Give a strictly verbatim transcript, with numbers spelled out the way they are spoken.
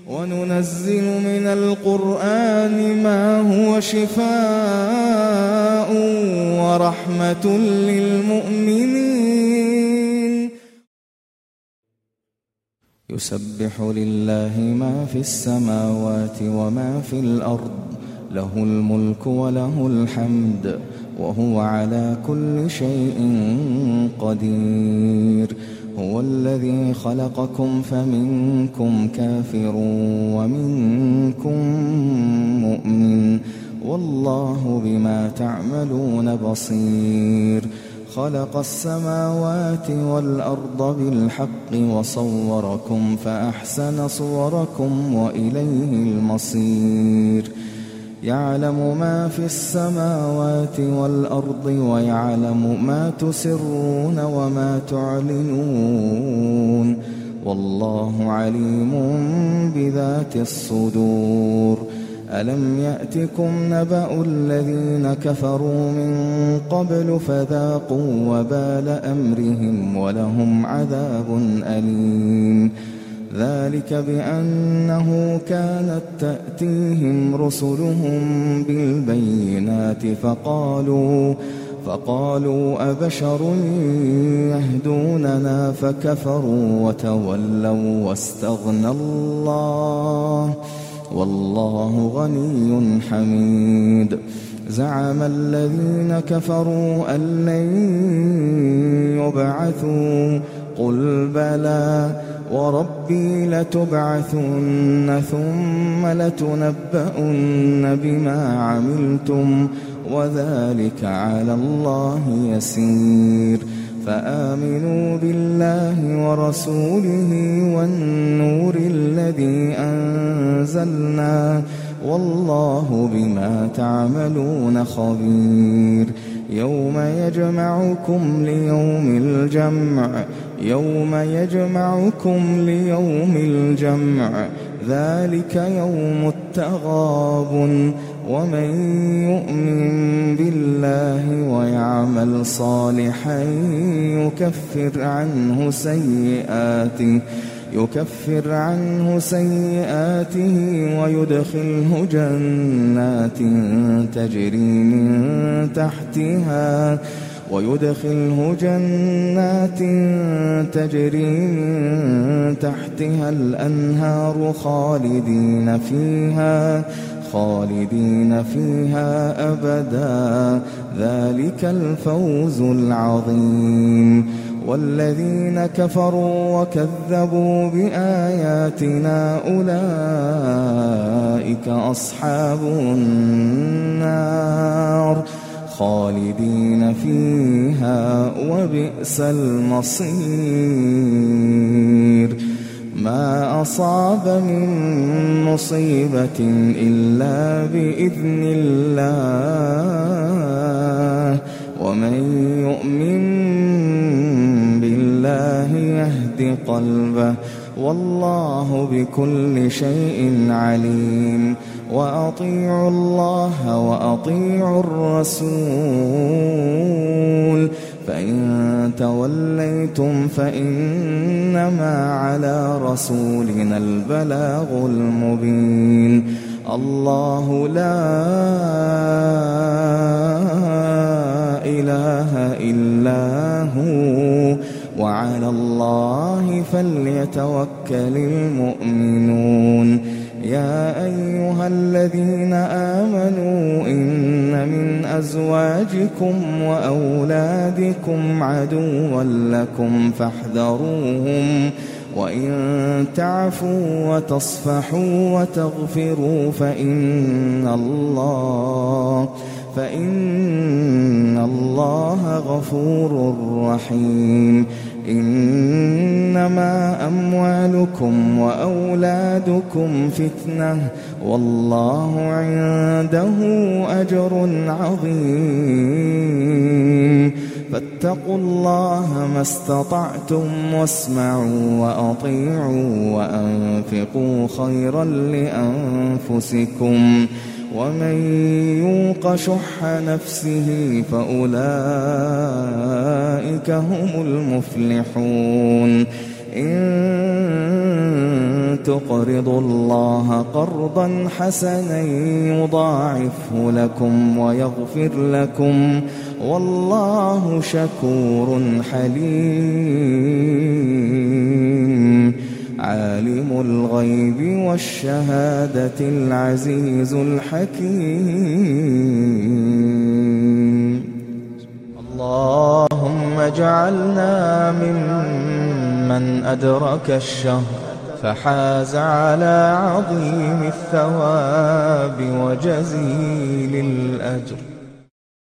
وننزل من القرآن ما هو شفاء ورحمة للمؤمنين. يسبح لله ما في السماوات وما في الأرض، له الملك وله الحمد وهو على كل شيء قدير. هو الذي خلقكم فمنكم كافر ومنكم مؤمن، والله بما تعملون بصير. خلق السماوات والأرض بالحق وصوركم فأحسن صوركم وإليه المصير. يعلم ما في السماوات والأرض ويعلم ما تسرون وما تعلنون، والله عليم بذات الصدور. ألم يأتكم نبأ الذين كفروا من قبل فذاقوا وبال أمرهم ولهم عذاب أليم. ذلك بأنه كانت تأتيهم رسلهم بالبينات فقالوا فقالوا أبشر يهدوننا فكفروا وتولوا واستغنى الله والله غني حميد. زعم الذين كفروا أن لن يبعثوا قل بلى وربي لتبعثن ثم لتنبؤن بما عملتم وذلك على الله يسير. فآمنوا بالله ورسوله والنور الذي أنزلنا والله بما تعملون خبير. يوم يجمعكم ليوم الجمع يوم يجمعكم ليوم الجمع ذلك يوم التغابن. ومن يؤمن بالله ويعمل صالحا يكفر عنه سيئاته يكفر عنه سيئاته ويدخله جنات تجري من تحتها ويدخله جنات تجري من تحتها الأنهار خالدين فيها خالدين فيها أبدا، ذلك الفوز العظيم. والذين كفروا وكذبوا بآياتنا أولئك أصحاب النار خالدين فيها وبئس المصير. ما أصاب من مصيبة إلا بإذن الله ومن يؤمن بالله يهد قلبه والله بكل شيء عليم. وأطيعوا الله وأطيعوا الرسول فإن توليتم فإنما على رسولنا البلاغ المبين. الله لا إله إلا هو وعلى الله فليتوكل المؤمنون. يا أيها الذين آمنوا إن من أزواجكم وأولادكم عدوا لكم فاحذروهم وإن تعفوا وتصفحوا وتغفروا فإن الله فإن الله غفور رحيم. إنما أموالكم وأولادكم فتنة والله عنده أجر عظيم. فاتقوا الله ما استطعتم واسمعوا وأطيعوا وأنفقوا خيرا لأنفسكم ومن يوق شح نفسه فأولئك هم المفلحون. إن تقرضوا الله قرضا حسنا يضاعفه لكم ويغفر لكم والله شكور حليم عالم الغيب والشهادة العزيز الحكيم. اللهم اجعلنا ممن أدرك الشهر فحاز على عظيم الثواب وجزيل الأجر.